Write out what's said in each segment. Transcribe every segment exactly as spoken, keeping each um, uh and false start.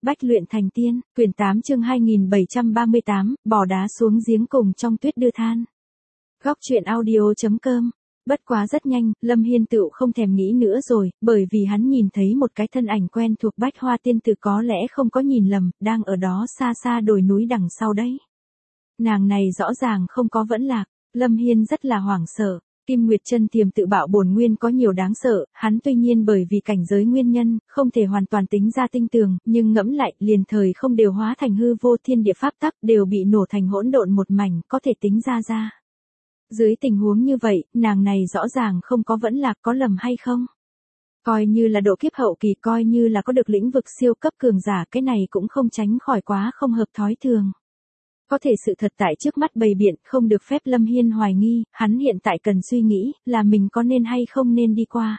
Bách luyện thành tiên, quyển tám chương hai nghìn bảy trăm ba mươi tám, bỏ đá xuống giếng cùng trong tuyết đưa than. Góc truyện audio.com. Bất quá rất nhanh, Lâm Hiên tựu không thèm nghĩ nữa rồi, bởi vì hắn nhìn thấy một cái thân ảnh quen thuộc Bách Hoa tiên tử, có lẽ không có nhìn lầm, đang ở đó xa xa đồi núi đằng sau đấy. Nàng này rõ ràng không có vẫn lạc, Lâm Hiên rất là hoảng sợ. Kim Nguyệt Chân Tiềm tự bạo bổn nguyên có nhiều đáng sợ, hắn tuy nhiên bởi vì cảnh giới nguyên nhân, không thể hoàn toàn tính ra tinh tường, nhưng ngẫm lại, liền thời không đều hóa thành hư vô, thiên địa pháp tắc đều bị nổ thành hỗn độn một mảnh, có thể tính ra ra. Dưới tình huống như vậy, nàng này rõ ràng không có vẫn lạc, có lầm hay không? Coi như là độ kiếp hậu kỳ, coi như là có được lĩnh vực siêu cấp cường giả, cái này cũng không tránh khỏi quá không hợp thói thường. Có thể sự thật tại trước mắt bày biện, không được phép Lâm Hiên hoài nghi, hắn hiện tại cần suy nghĩ, là mình có nên hay không nên đi qua.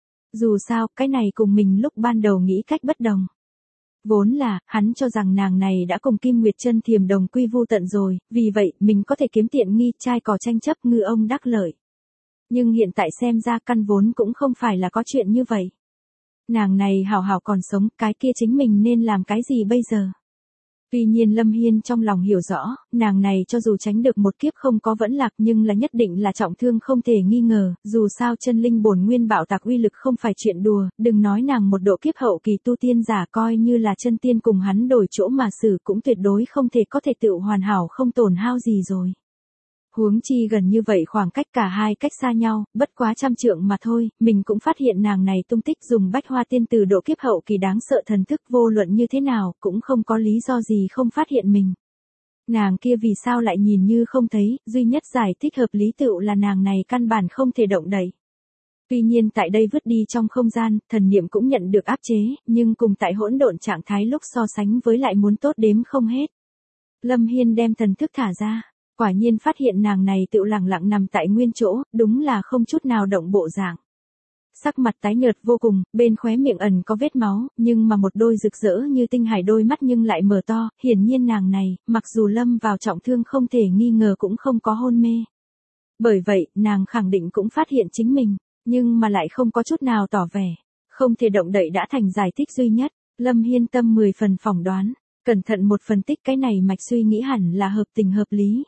Dù sao, cái này cùng mình lúc ban đầu nghĩ cách bất đồng. Vốn là, hắn cho rằng nàng này đã cùng Kim Nguyệt Chân Thiềm đồng quy vu tận rồi, vì vậy, mình có thể kiếm tiện nghi, trai cò tranh chấp, ngư ông đắc lợi. Nhưng hiện tại xem ra căn vốn cũng không phải là có chuyện như vậy. Nàng này hảo hảo còn sống, cái kia chính mình nên làm cái gì bây giờ? Tuy nhiên Lâm Hiên trong lòng hiểu rõ, nàng này cho dù tránh được một kiếp không có vẫn lạc nhưng là nhất định là trọng thương không thể nghi ngờ, dù sao chân linh bổn nguyên bạo tạc uy lực không phải chuyện đùa, đừng nói nàng một độ kiếp hậu kỳ tu tiên giả, coi như là chân tiên cùng hắn đổi chỗ mà xử cũng tuyệt đối không thể có thể tự hoàn hảo không tổn hao gì rồi. Huống chi gần như vậy khoảng cách cả hai cách xa nhau, bất quá trăm trượng mà thôi, mình cũng phát hiện nàng này tung tích dùng Bách Hoa tiên tử độ kiếp hậu kỳ đáng sợ thần thức, vô luận như thế nào, cũng không có lý do gì không phát hiện mình. Nàng kia vì sao lại nhìn như không thấy, duy nhất giải thích hợp lý tựu là nàng này căn bản không thể động đậy. Tuy nhiên tại đây vứt đi trong không gian, thần niệm cũng nhận được áp chế, nhưng cùng tại hỗn độn trạng thái lúc so sánh với lại muốn tốt đếm không hết. Lâm Hiên đem thần thức thả ra. Quả nhiên phát hiện nàng này tựu lẳng lặng nằm tại nguyên chỗ, đúng là không chút nào động bộ dạng. Sắc mặt tái nhợt vô cùng, bên khóe miệng ẩn có vết máu, nhưng mà một đôi rực rỡ như tinh hải đôi mắt nhưng lại mở to, hiển nhiên nàng này, mặc dù lâm vào trọng thương không thể nghi ngờ cũng không có hôn mê. Bởi vậy, nàng khẳng định cũng phát hiện chính mình, nhưng mà lại không có chút nào tỏ vẻ, không thể động đậy đã thành giải thích duy nhất. Lâm Hiên tâm mười phần phỏng đoán, cẩn thận một phân tích cái này mạch suy nghĩ hẳn là hợp tình hợp lý.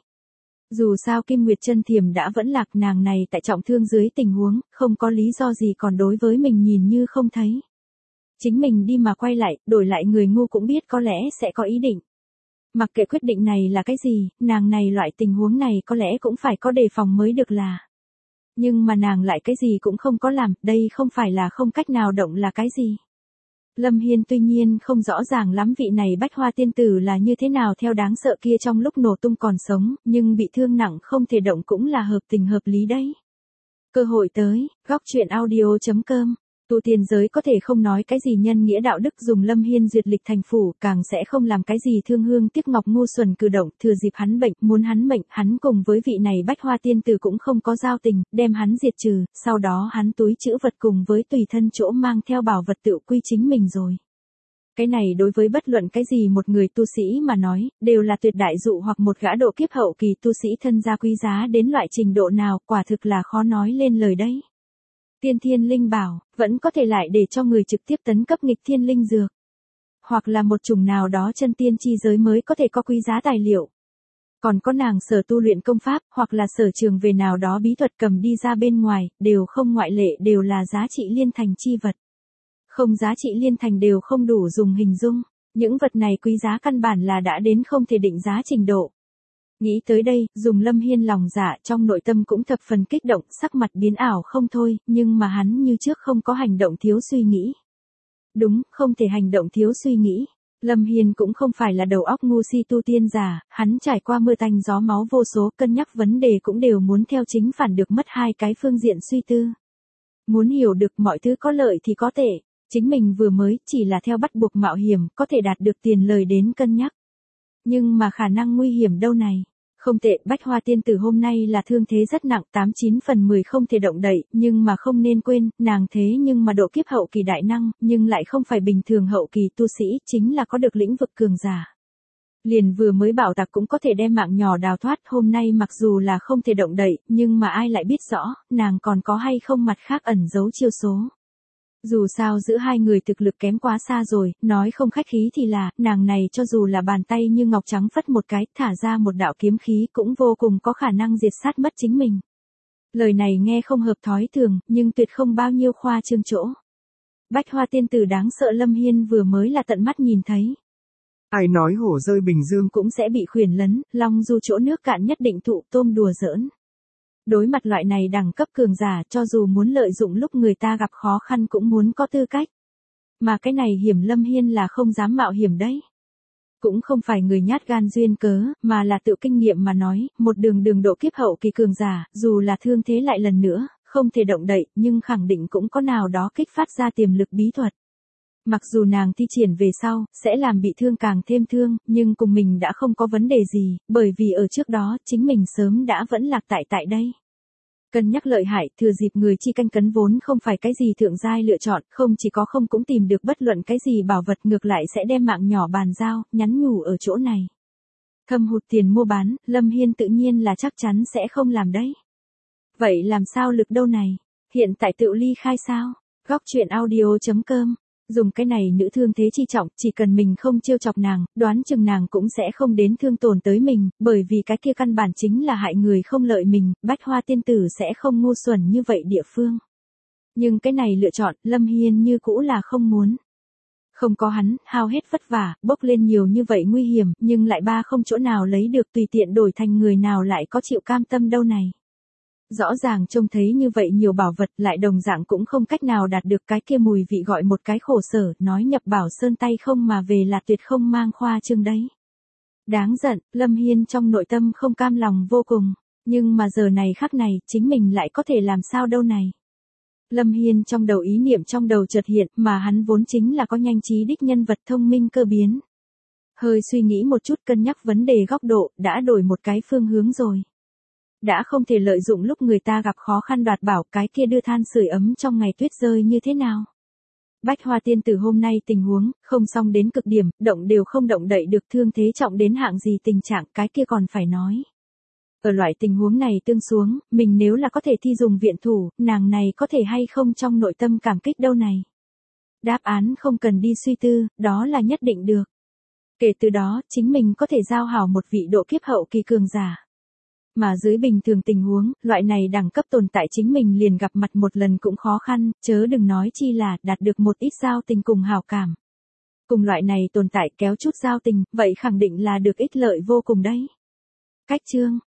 Dù sao Kim Nguyệt Chân Thiềm đã vẫn lạc, nàng này tại trọng thương dưới tình huống, không có lý do gì còn đối với mình nhìn như không thấy. Chính mình đi mà quay lại, đổi lại người ngu cũng biết có lẽ sẽ có ý định. Mặc kệ quyết định này là cái gì, nàng này loại tình huống này có lẽ cũng phải có đề phòng mới được là. Nhưng mà nàng lại cái gì cũng không có làm, đây không phải là không cách nào động là cái gì. Lâm Hiên tuy nhiên không rõ ràng lắm vị này Bách Hoa tiên tử là như thế nào theo đáng sợ kia trong lúc nổ tung còn sống, nhưng bị thương nặng không thể động cũng là hợp tình hợp lý đấy. Cơ hội tới, góc truyện audio.com. Tu tiên giới có thể không nói cái gì nhân nghĩa đạo đức, dùng Lâm Hiên duyệt lịch thành phủ, càng sẽ không làm cái gì thương hương tiếc ngọc ngu xuẩn cử động, thừa dịp hắn bệnh, muốn hắn bệnh, hắn cùng với vị này Bách Hoa tiên tử cũng không có giao tình, đem hắn diệt trừ, sau đó hắn túi trữ vật cùng với tùy thân chỗ mang theo bảo vật tự quy chính mình rồi. Cái này đối với bất luận cái gì một người tu sĩ mà nói, đều là tuyệt đại dụ, hoặc một gã độ kiếp hậu kỳ tu sĩ thân gia quý giá đến loại trình độ nào, quả thực là khó nói lên lời đấy. Tiên thiên linh bảo, vẫn có thể lại để cho người trực tiếp tấn cấp nghịch thiên linh dược. Hoặc là một chủng nào đó chân tiên chi giới mới có thể có quý giá tài liệu. Còn có nàng sở tu luyện công pháp, hoặc là sở trường về nào đó bí thuật cầm đi ra bên ngoài, đều không ngoại lệ, đều là giá trị liên thành chi vật. Không giá trị liên thành đều không đủ dùng hình dung, những vật này quý giá căn bản là đã đến không thể định giá trình độ. Nghĩ tới đây, dùng Lâm Hiên lòng dạ trong nội tâm cũng thập phần kích động, sắc mặt biến ảo không thôi, nhưng mà hắn như trước không có hành động thiếu suy nghĩ. Đúng, không thể hành động thiếu suy nghĩ. Lâm Hiên cũng không phải là đầu óc ngu si tu tiên giả, hắn trải qua mưa tanh gió máu vô số, cân nhắc vấn đề cũng đều muốn theo chính phản được mất hai cái phương diện suy tư. Muốn hiểu được mọi thứ có lợi thì có tệ, chính mình vừa mới chỉ là theo bắt buộc mạo hiểm, có thể đạt được tiền lời đến cân nhắc. Nhưng mà khả năng nguy hiểm đâu này. Không tệ, Bách Hoa tiên tử hôm nay là thương thế rất nặng, tám chín phần mười không thể động đậy, nhưng mà không nên quên, nàng thế nhưng mà độ kiếp hậu kỳ đại năng, nhưng lại không phải bình thường hậu kỳ tu sĩ, chính là có được lĩnh vực cường giả. Liền vừa mới bảo tạc cũng có thể đem mạng nhỏ đào thoát, hôm nay mặc dù là không thể động đậy, nhưng mà ai lại biết rõ, nàng còn có hay không mặt khác ẩn giấu chiêu số. Dù sao giữa hai người thực lực kém quá xa rồi, nói không khách khí thì là, nàng này cho dù là bàn tay như ngọc trắng phất một cái, thả ra một đạo kiếm khí cũng vô cùng có khả năng diệt sát mất chính mình. Lời này nghe không hợp thói thường, nhưng tuyệt không bao nhiêu khoa trương chỗ. Bách Hoa tiên tử đáng sợ Lâm Hiên vừa mới là tận mắt nhìn thấy. Ai nói hổ rơi Bình Dương cũng sẽ bị khuyển lấn, long du chỗ nước cạn nhất định thụ tôm đùa giỡn. Đối mặt loại này đẳng cấp cường giả cho dù muốn lợi dụng lúc người ta gặp khó khăn cũng muốn có tư cách. Mà cái này hiểm Lâm Hiên là không dám mạo hiểm đấy. Cũng không phải người nhát gan duyên cớ, mà là tự kinh nghiệm mà nói, một đường đường độ kiếp hậu kỳ cường giả, dù là thương thế lại lần nữa, không thể động đậy, nhưng khẳng định cũng có nào đó kích phát ra tiềm lực bí thuật. Mặc dù nàng thi triển về sau, sẽ làm bị thương càng thêm thương, nhưng cùng mình đã không có vấn đề gì, bởi vì ở trước đó, chính mình sớm đã vẫn lạc tại tại đây. Cân nhắc lợi hại, thừa dịp người chi canh cấn vốn không phải cái gì thượng giai lựa chọn, không chỉ có không cũng tìm được bất luận cái gì bảo vật ngược lại sẽ đem mạng nhỏ bàn giao, nhắn nhủ ở chỗ này. Thâm hụt tiền mua bán, Lâm Hiên tự nhiên là chắc chắn sẽ không làm đấy. Vậy làm sao lực đâu này? Hiện tại tự ly khai sao? Góc truyện audio chấm com. Dùng cái này nữ thương thế chi trọng, chỉ cần mình không trêu chọc nàng, đoán chừng nàng cũng sẽ không đến thương tổn tới mình, bởi vì cái kia căn bản chính là hại người không lợi mình, Bách Hoa tiên tử sẽ không ngu xuẩn như vậy địa phương. Nhưng cái này lựa chọn, Lâm Hiên như cũ là không muốn. Không có hắn, hao hết vất vả, bốc lên nhiều như vậy nguy hiểm, nhưng lại ba không chỗ nào lấy được tùy tiện đổi thành người nào lại có chịu cam tâm đâu này. Rõ ràng trông thấy như vậy nhiều bảo vật lại đồng dạng cũng không cách nào đạt được cái kia mùi vị gọi một cái khổ sở, nói nhập bảo sơn tay không mà về là tuyệt không mang khoa trương đấy. Đáng giận, Lâm Hiên trong nội tâm không cam lòng vô cùng, nhưng mà giờ này khắc này, chính mình lại có thể làm sao đâu này. Lâm Hiên trong đầu ý niệm trong đầu chợt hiện, mà hắn vốn chính là có nhanh trí đích nhân vật thông minh cơ biến. Hơi suy nghĩ một chút cân nhắc vấn đề góc độ, đã đổi một cái phương hướng rồi. Đã không thể lợi dụng lúc người ta gặp khó khăn đoạt bảo cái kia đưa than sưởi ấm trong ngày tuyết rơi như thế nào. Bách Hoa tiên tử hôm nay tình huống, không xong đến cực điểm, động đều không động đậy được thương thế trọng đến hạng gì tình trạng cái kia còn phải nói. Ở loại tình huống này tương xuống, mình nếu là có thể thi dùng viện thủ, nàng này có thể hay không trong nội tâm cảm kích đâu này. Đáp án không cần đi suy tư, đó là nhất định được. Kể từ đó, chính mình có thể giao hảo một vị độ kiếp hậu kỳ cường giả. Mà dưới bình thường tình huống, loại này đẳng cấp tồn tại chính mình liền gặp mặt một lần cũng khó khăn, chớ đừng nói chi là đạt được một ít giao tình cùng hảo cảm. Cùng loại này tồn tại kéo chút giao tình, vậy khẳng định là được ích lợi vô cùng đấy. Cách chương